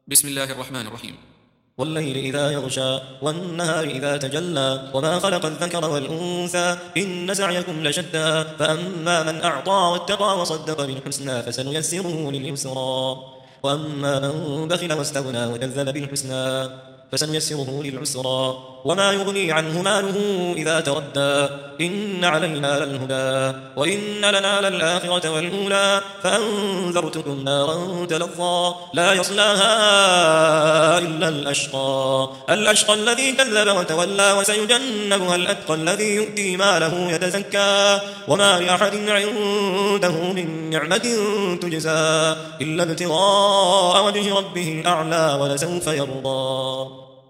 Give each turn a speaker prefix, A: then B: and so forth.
A: بسم الله الرحمن الرحيم.
B: والليل إذا يغشى والنهار إذا تجلى وما خلق الذكر والأنثى إن سعيكم لشتى فأما من أعطى واتقى وصدق بالحسنى فسنيسره لليسرى وأما من بخل واستغنى وكذب بالحسنى فسنيسره للعسرى وما يغني عنه ماله إذا تردى إن علينا للهدى وإن لنا للآخرة والأولى فأنذرتكم نارا تلظى لا يصلاها إلا الأشقى الذي كذب وتولى وسيجنبها الأتقى الذي يؤتي ماله يتزكى وما لأحد عنده من نعمة تجزى إلا ابتغاء وجه ربه الأعلى ولسوف يرضى.